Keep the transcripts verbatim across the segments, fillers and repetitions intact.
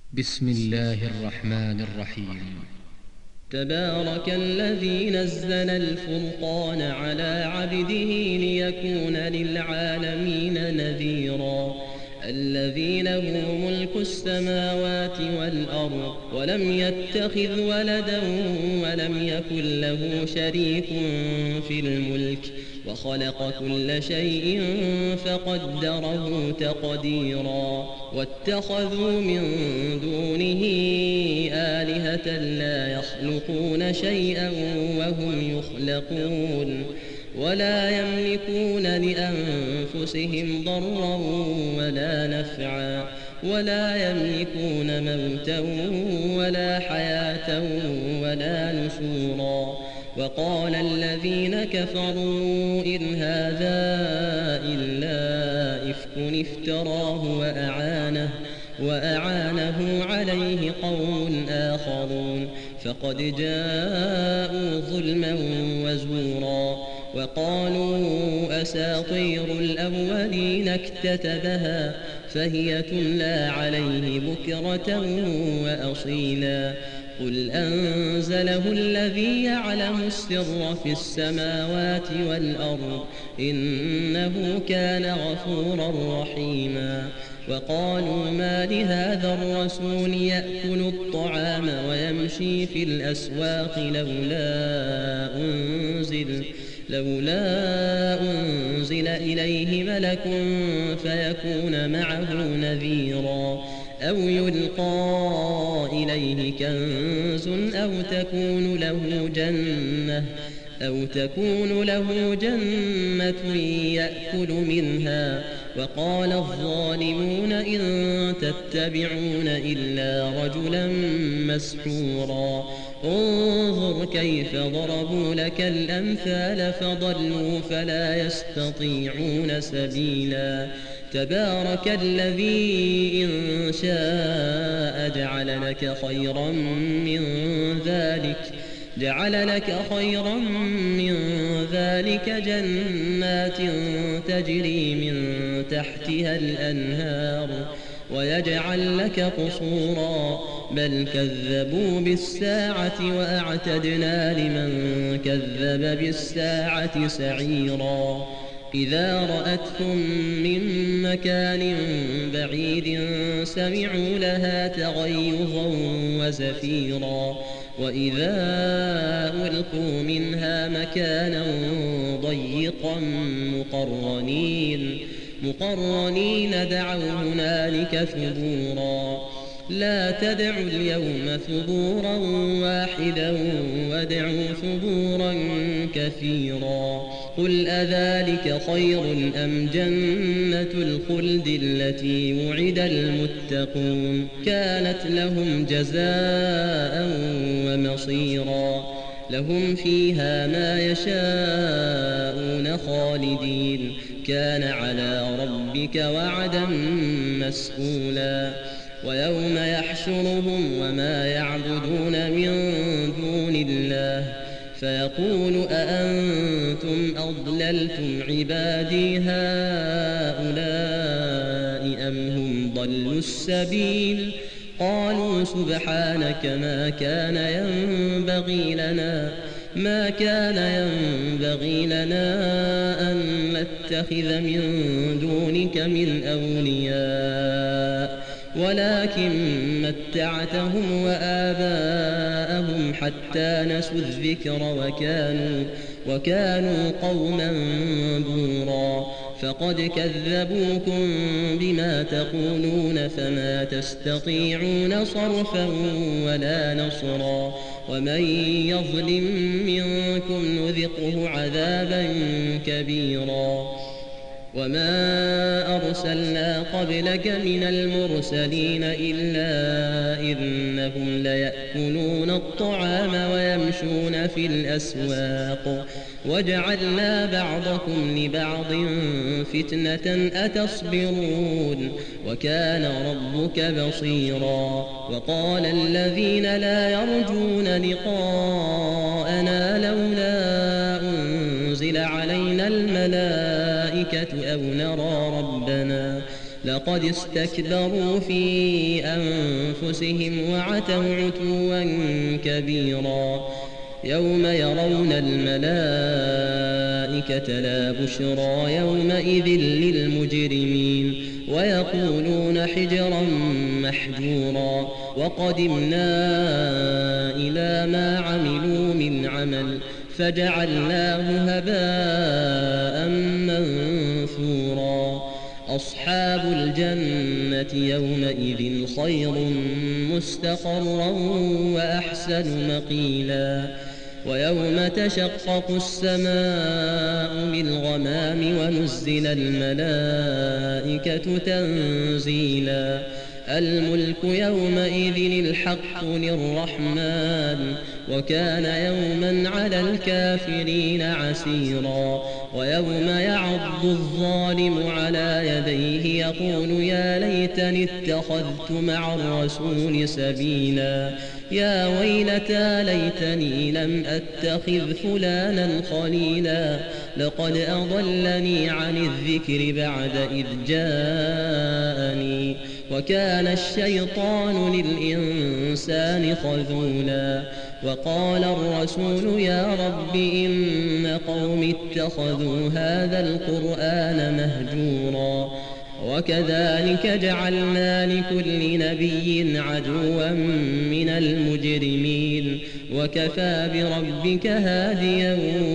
بسم الله الرحمن الرحيم. تبارك الذي نزل الفرقان على عبده ليكون للعالمين نذيرا. الذي له ملك السماوات والأرض ولم يتخذ ولدا ولم يكن له شريك في الملك وخلق كل شيء فقدره تقديرا. واتخذوا من دونه آلهة لا يخلقون شيئا وهم يخلقون ولا يملكون لأنفسهم ضرا ولا نفعا ولا يملكون موتا ولا حياة ولا نشورا. وقال الذين كفروا إن هذا إلا إفك افتراه وأعانه, وأعانه عليه قوم آخرون فقد جاءوا ظلما وزورا. وقالوا أساطير الأولين اكتتبها فهي تملى عليه بكرة وأصيلا. قل أنزله الذي يعلم السر في السماوات والأرض إنه كان غفورا رحيما. وقالوا ما لهذا الرسول يأكل الطعام ويمشي في الأسواق لولا أنزل لولا أنزل إليه ملك فيكون معه نذيرا أو يلقى إليه كنز أو تكون له جنة أو تكون له جنة يأكل منها. وقال الظالمون إن تتبعون إلا رجلا مسحورا. انظر كيف ضربوا لك الأمثال فضلوا فلا يستطيعون سبيلا. تبارك الذي إن شاء جعل لك خيرا من ذلك جعل لك خيرا من ذلك جنات تجري من تحتها الأنهار ويجعل لك قصورا بل كذبوا بالساعة وأعتدنا لمن كذب بالساعة سعيرا. إذا رأتهم من مكان بعيد سمعوا لها تغيظا وزفيرا. وإذا ألقوا منها مكانا ضيقا مقرنين مقرنين دعوا هنالك ثبورا. لا تدعوا اليوم ثبورا واحدا وادعوا ثبورا كثيرا. قل أذلك خير أم جنة الخلد التي وعد المتقون كانت لهم جزاء ومصيرا. لهم فيها ما يشاءون خالدين كان على ربك وعدا مسئولا. ويوم يحشرهم وما يعبدون من دون الله فيقول أأنتم أضللتم عبادي هؤلاء أم هم ضلوا السبيل. قالوا سبحانك ما كان ينبغي لنا ما كان ينبغي لنا أن نتخذ من دونك من أولياء ولكن متعتهم وآباءهم حتى نسوا الذكر وكانوا, وكانوا قوما بورا. فقد كذبوكم بما تقولون فما تستطيعون صرفا ولا نصرا. ومن يظلم منكم نذقه عذابا كبيرا. وما أرسلنا قبلك من المرسلين إلا إنهم ليأكلون الطعام ويمشون في الأسواق وجعلنا بعضكم لبعض فتنة أتصبرون وكان ربك بصيرا. وقال الذين لا يرجون لقاءنا لولا أنزل علينا الملائكة أو نرى ربنا لقد استكبروا في أنفسهم وعتوا عتوا كبيرا يوم يرون الملائكة لا بشرى يومئذ للمجرمين ويقولون حجرا محجورا وقدمنا إلى ما عملوا من عمل فجعلناه هباء منثورا أصحاب الجنة يومئذ خير مستقرا وأحسن مقيلا ويوم تشقق السماء بالغمام ونزل الملائكة تنزيلا الملك يومئذ الحق للرحمن وكان يوما على الكافرين عسيرا ويوم يعض الظالم على يديه يقول يا ليتني اتخذت مع الرسول سبيلا يا ويلتى ليتني لم أتخذ فلانا خليلا لقد أضلني عن الذكر بعد إذ جاءني وكان الشيطان للإنسان خذولا وقال الرسول يا رب إن قوم اتخذوا هذا القرآن مهجورا وكذلك جعلنا لكل نبي عدوا من المجرمين وكفى بربك هاديا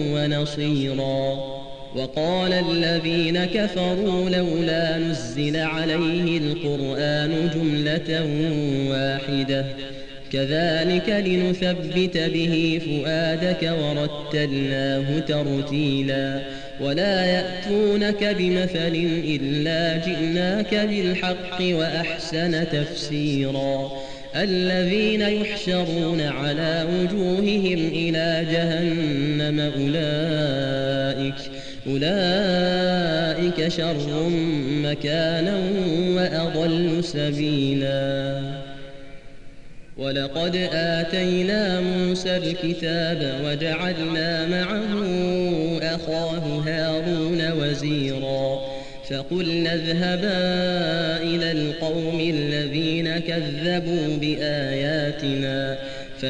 ونصيرا وقال الذين كفروا لولا نزل عليه القرآن جملة واحدة كذلك لنثبت به فؤادك ورتلناه ترتيلا ولا يأتونك بمثل إلا جئناك بالحق وأحسن تفسيرا الذين يحشرون على وجوههم إلى جهنم أولئك أولئك شر مكانا وأضل سبيلا ولقد آتينا موسى الكتاب وجعلنا معه أخاه هارون وزيرا فقلنا اذهبا إلى القوم الذين كذبوا بآياتنا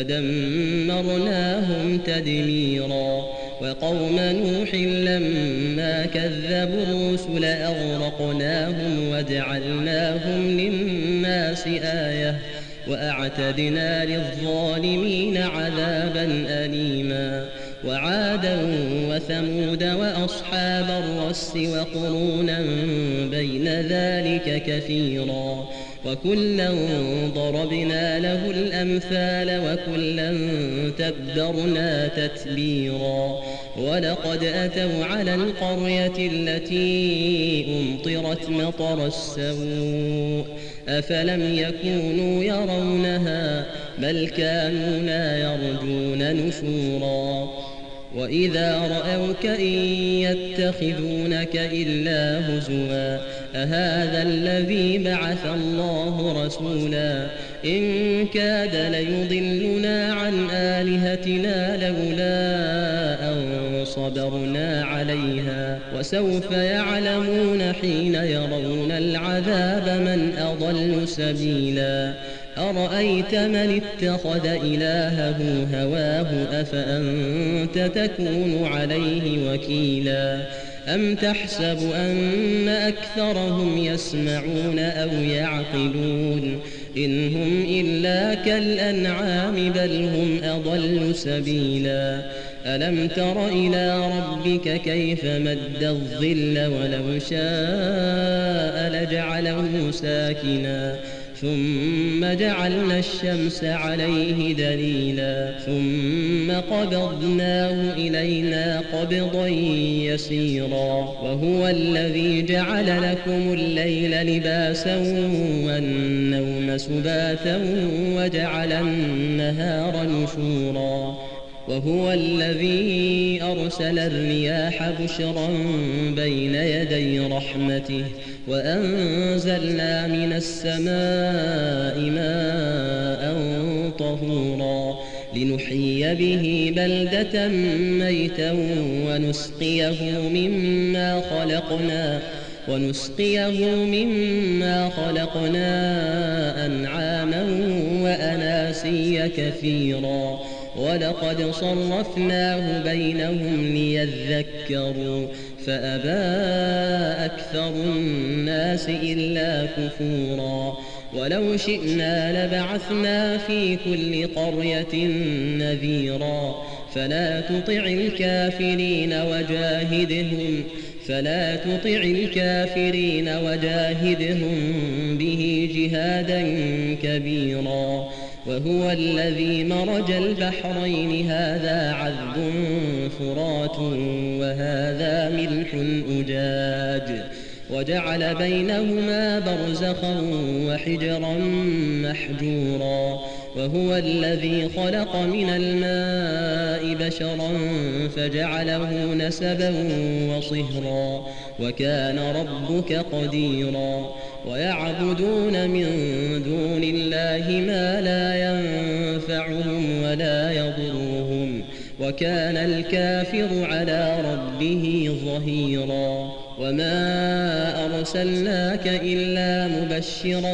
فدمرناهم تدميرا وقوم نوح لما كذبوا الرسل أغرقناهم وجعلناهم للناس آية وأعتدنا للظالمين عذابا أليما وعادا وثمود وأصحاب الرس وقرونا بين ذلك كثيرا وكلا ضربنا له الأمثال وكلا تبرنا تتبيرا ولقد أتوا على القرية التي أمطرت مطر السوء أفلم يكونوا يرونها بل كانوا لا يرجون نشورا وإذا رأوك إن يتخذونك إلا هزوا أهذا الذي بعث الله رسولا إن كاد ليضلنا عن آلهتنا لولا أن صبرنا عليها وسوف يعلمون حين يرون العذاب من أضل سبيلا أرأيت من اتخذ إلهه هواه أفأنت تكون عليه وكيلا أم تحسب أن أكثرهم يسمعون أو يعقلون إن هم إلا كالأنعام بل هم أضل سبيلا ألم تر إلى ربك كيف مد الظل ولو شاء لجعله ساكنا ثم جعلنا الشمس عليه دليلا ثم قبضناه إلينا قبضا يسيرا وهو الذي جعل لكم الليل لباسا والنوم سباتا وجعل النهار نشورا وهو الذي أرسل الرياح بشرا بين يدي رحمته وأنزلنا من السماء ماء طهورا لنحيي به بلدة ميتا ونسقيه مما خلقنا ونسقيه مما خلقنا أنعاما وأناسيا كثيرا ولقد صرفناه بينهم ليذكروا فأبى أكثر الناس إلا كفورا ولو شئنا لبعثنا في كل قرية نذيرا فلا تطع الكافرين وجاهدهم فلا تطع الكافرين وجاهدهم به جهادا كبيرا وهو الذي مرج البحرين هذا عذب فرات وهذا ملح أجاج وجعل بينهما برزخا وحجرا محجورا وهو الذي خلق من الماء بشرا فجعله نسبا وصهرا وكان ربك قديرا ويعبدون من دون الله ما لا ينفعهم ولا يضرهم وكان الكافر على ربه ظهيرا وما أرسلناك إلا مبشرا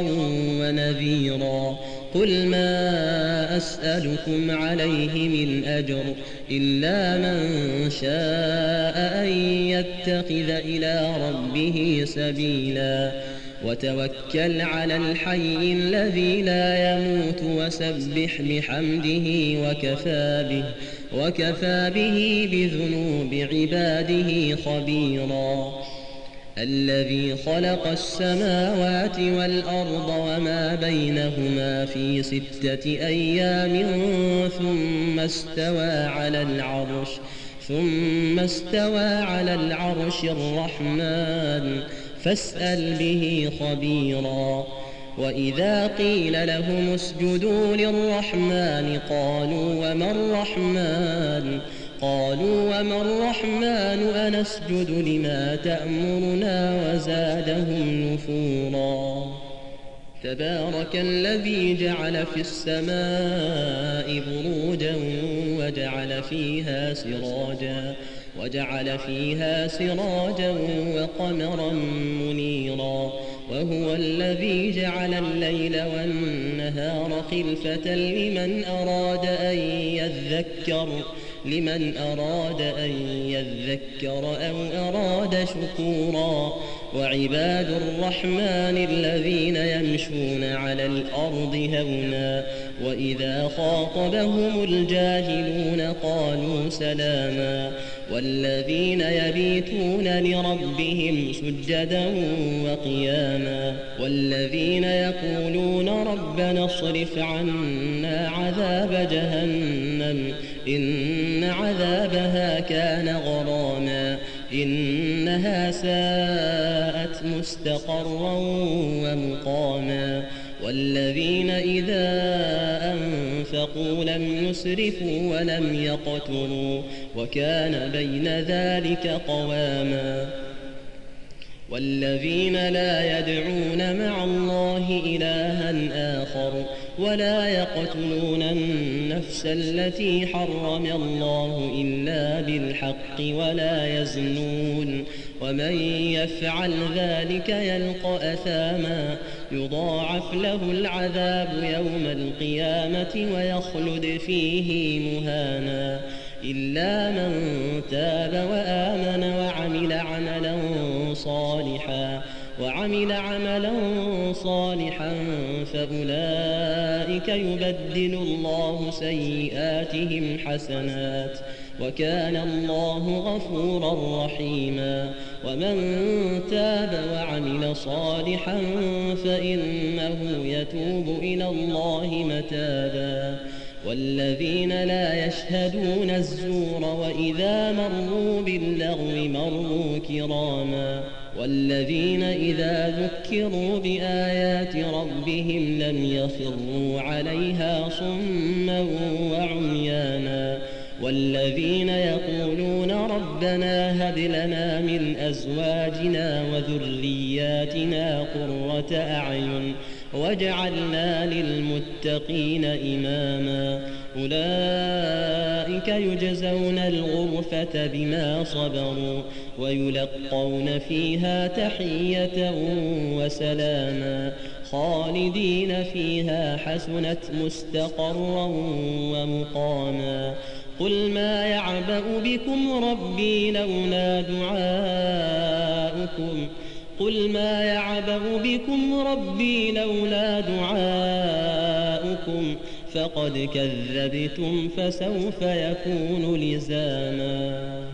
ونذيرا قل ما أسألكم عليه من أجر إلا من شاء أن يتخذ إلى ربه سبيلا وتوكل على الحي الذي لا يموت وسبح بحمده وكفى به وكفى به بذنوب عباده خبيرا الذي خلق السماوات والأرض وما بينهما في ستة أيام ثم استوى على العرش ثم استوى على العرش الرحمن فاسأل به خبيرا وإذا قيل لهم اسجدوا للرحمن قالوا وما الرحمن قالوا وما الرحمن أنسجد لما تأمرنا وزادهم نفورا تبارك الذي جعل في السماء بروجا وجعل فيها سراجا وجعل فيها سراجا وقمرا منيرا وهو الذي جعل الليل والنهار خلفة لمن أراد أن يذكر لمن أراد أن يذكر أو أراد شكورا وعباد الرحمن الذين يمشون على الأرض هونا وإذا خاطبهم الجاهلون قالوا سلاما والذين يبيتون لربهم سجدا وقياما والذين يقولون ربنا اصرف عنا عذاب جهنم إن عذابها كان غراما إنها ساءت مستقرا ومقاما والذين إذا أنفقوا لم يسرفوا ولم يقتروا وكان بين ذلك قواما والذين لا يدعون مع الله إلها آخر ولا يقتلون النفس التي حرم الله إلا بالحق ولا يزنون ومن يفعل ذلك يلقى أثاما يضاعف له العذاب يوم القيامة ويخلد فيه مهانا إلا من تاب وآمن وعمل عملا صالحا وعمل عملا صالحا فأولئك يبدل الله سيئاتهم حسنات وكان الله غفورا رحيما ومن تاب وعمل صالحا فإنه يتوب إلى الله متابا والذين لا يشهدون الزور وإذا مروا باللغو مروا كراما والذين إذا ذكروا بآيات ربهم لم يخروا عليها صما وعميانا والذين يقولون ربنا هب لنا من أزواجنا وذرياتنا قرة أعين وجعلنا للمتقين إماما أولئك يجزون الغرفة بما صبروا ويلقون فيها تحية وسلاما خالدين فيها حسنت مستقرا ومقاما قل ما يعبأ بكم ربي لولا دعاؤكم قل ما يعبأ بكم ربي لولا دعاؤكم فقد كذبتم فسوف يكون لزاما.